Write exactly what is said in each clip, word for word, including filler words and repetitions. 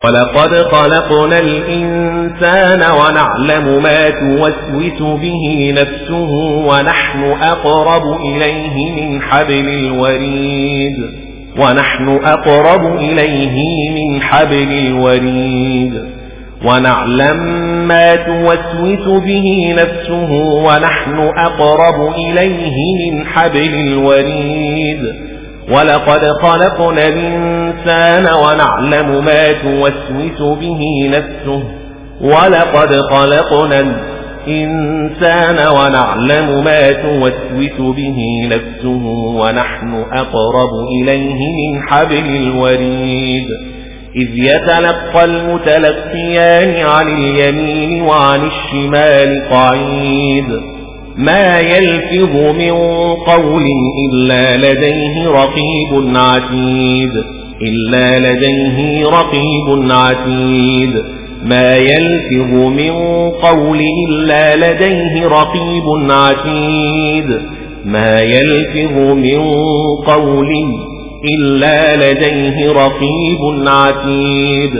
ولقد خلقنا الإنسان ونعلم ما توسوس به نفسه ونحن أقرب إليه من حبل الوريد ونحن أقرب إليه من حبل الوريد ونعلم ما توسوس به نفسه ونحن أقرب إليه من حبل الوريد ولقد خلقنا الإنسان ونعلم ما توسوس به نفسه ولقد خلقنا الإنسان ونعلم ما توسوس به نفسه ونحن أقرب إليه من حبل الوريد إذ يتلقى المتلقيان عن اليمين وعن الشمال قعيد ما يلفظ من قول إلا لديه رقيب عتيد إلا لديه رقيب عتيد ما يلفظ من قول إلا لديه رقيب عتيد ما يلفظ من قول إلا لديه رقيب عتيد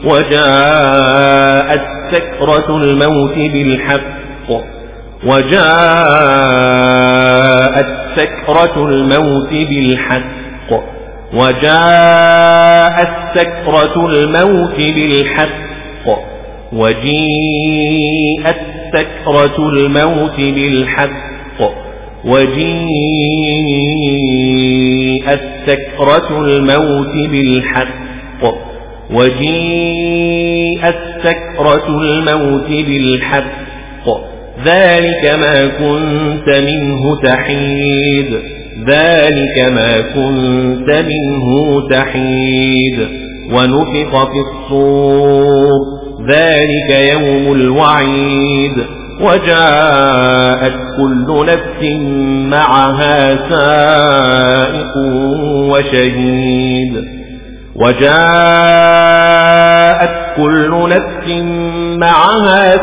وجاءت سكرة الموت بالحق وجاءت سكرة الموت بالحق وجاءت سكرة الموت بالحق وجيءت سكرة الموت بالحق وجيءت سكرة الموت بالحق وجيءت سكرة الموت بالحق ذلك ما كنت منه تحيد ذلك ما كنت منه تحيد ونفخ في الصور ذلك يوم الوعيد وجاءت كل نفس معها سائق وشهيد وجاءت كل نفس معها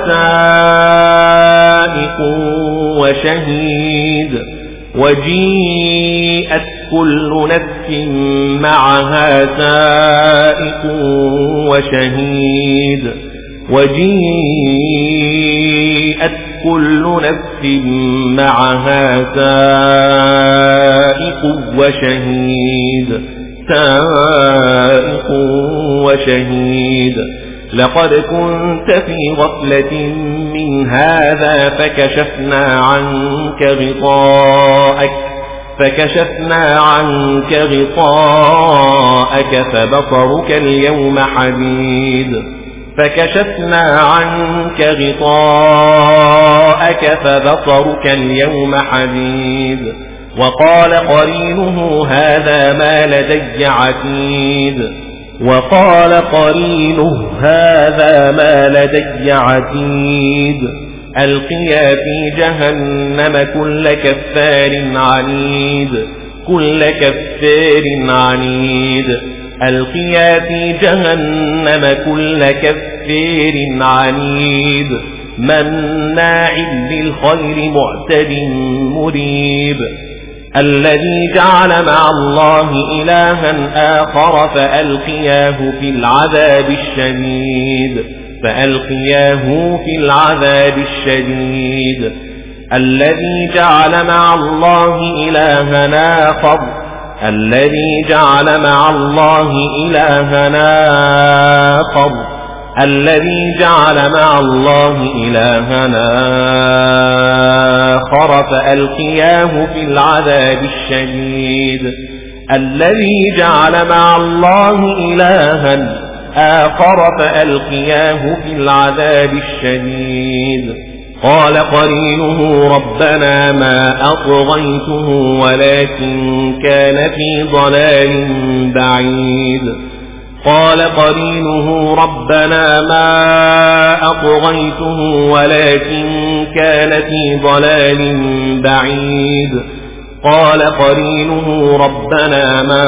سائق وشهيد وجيءت كل نفس معها سائق وشهيد وجيءت كل نفس معها سائق وشهيد سائق وشهيد لقد كنت في غفلة من هذا فكشفنا عنك غطاءك فكشفنا عنك غطاءك فبصرك اليوم حديد فكشفنا عنك غطاءك فبصرك اليوم حديد وقال قرينه هذا ما لدي عتيد وقال قرينه هذا ما لدي عتيد ألقيا في جهنم كل كفار عنيد كل كفار عنيد ألقيا في جهنم كل كفار عنيد مناع للخير معتد مريب الذي جعل مع الله إلها آخر فألقياه في العذاب الشديد فألقياه في العذاب الشديد الذي جعل مع الله إلها آخر الذي جعل مع الله إلها آخر الذي جعل مع الله إلها آخر فألقياه في العذاب الشديد الذي جعل مع الله إلها آخر فألقياه في العذاب الشديد قال قرينه ربنا ما أطغيته ولكن كان في ضلال بعيد قال قرينه ربنا ما أطغيته ولكن كان في ضلال بعيد قال قرينه ربنا ما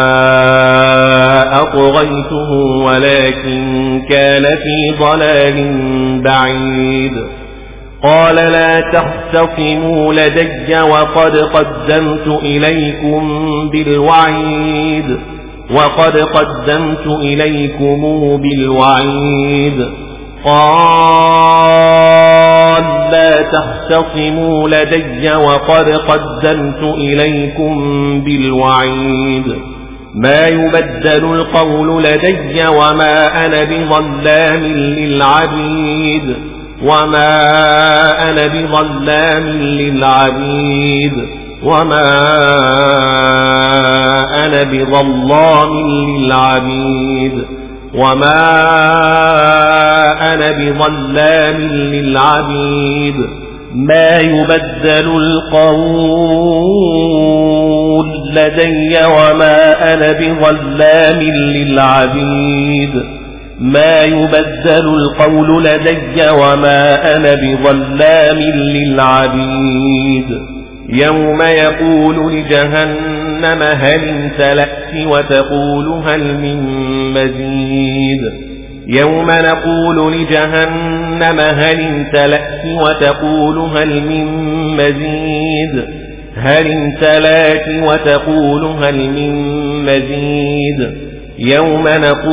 أطغيته ولكن كان في ضلال بعيد قال لا تختصموا لدي وقد قدمت إليكم بالوعيد وقد قدمت إليكم بالوعيد. قال لا تختصموا لدي وقد قدمت إليكم بالوعيد. ما يبدل القول لدي وما أنا بظلام للعبيد وما أنا بظلام للعبيد وما أنا بظلام للعبيد وما أنا بظلام للعبيد. ما يبدل القول لدي وما أنا بظلام للعبيد. ما يبدل القول لدي وما أنا بظلام للعبيد. يوم يقول لجهنم هل امتلأت وتقول هل من مزيد. يوم نقول لجهنم هل امتلأت وتقول هل من مزيد. هل امتلأت وتقول هل من مزيد. يوم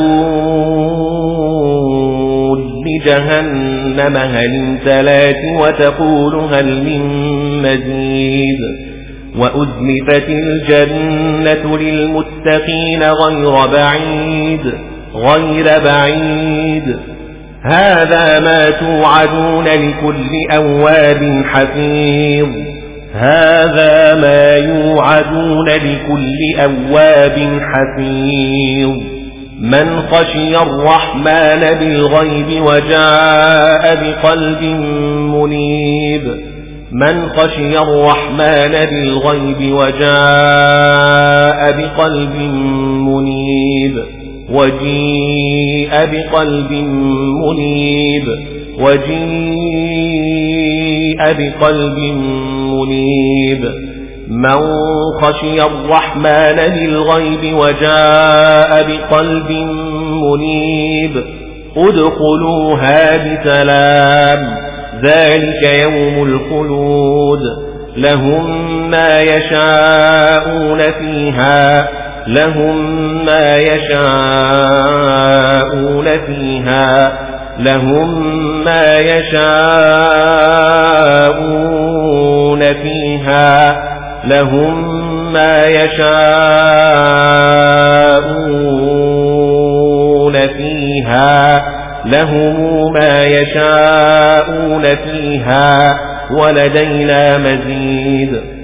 نقول لجهنم هل امتلأت وتقول هل من مزيد. وأزلفت الجنة للمتقين غير بعيد غير بعيد. هذا ما توعدون لكل أواب حفيظ. هذا ما يوعدون لكل أواب حفيظ. من خشي الرحمن بالغيب وجاء بقلب منيب. من خشي الرحمن بالغيب وجاء بقلب منيب. وجيء بقلب منيب. وجيء بقلب منيب. من خشي الرحمن بالغيب وجاء بقلب منيب ادخلوها بسلام. ذلك يوم الخلود. لهم ما يشاءون فيها لهم ما يشاءون فيها لهم ما يشاءون فيها لهم ما يشاءون فيها لهم ما يشاءون فيها ولدينا مزيد.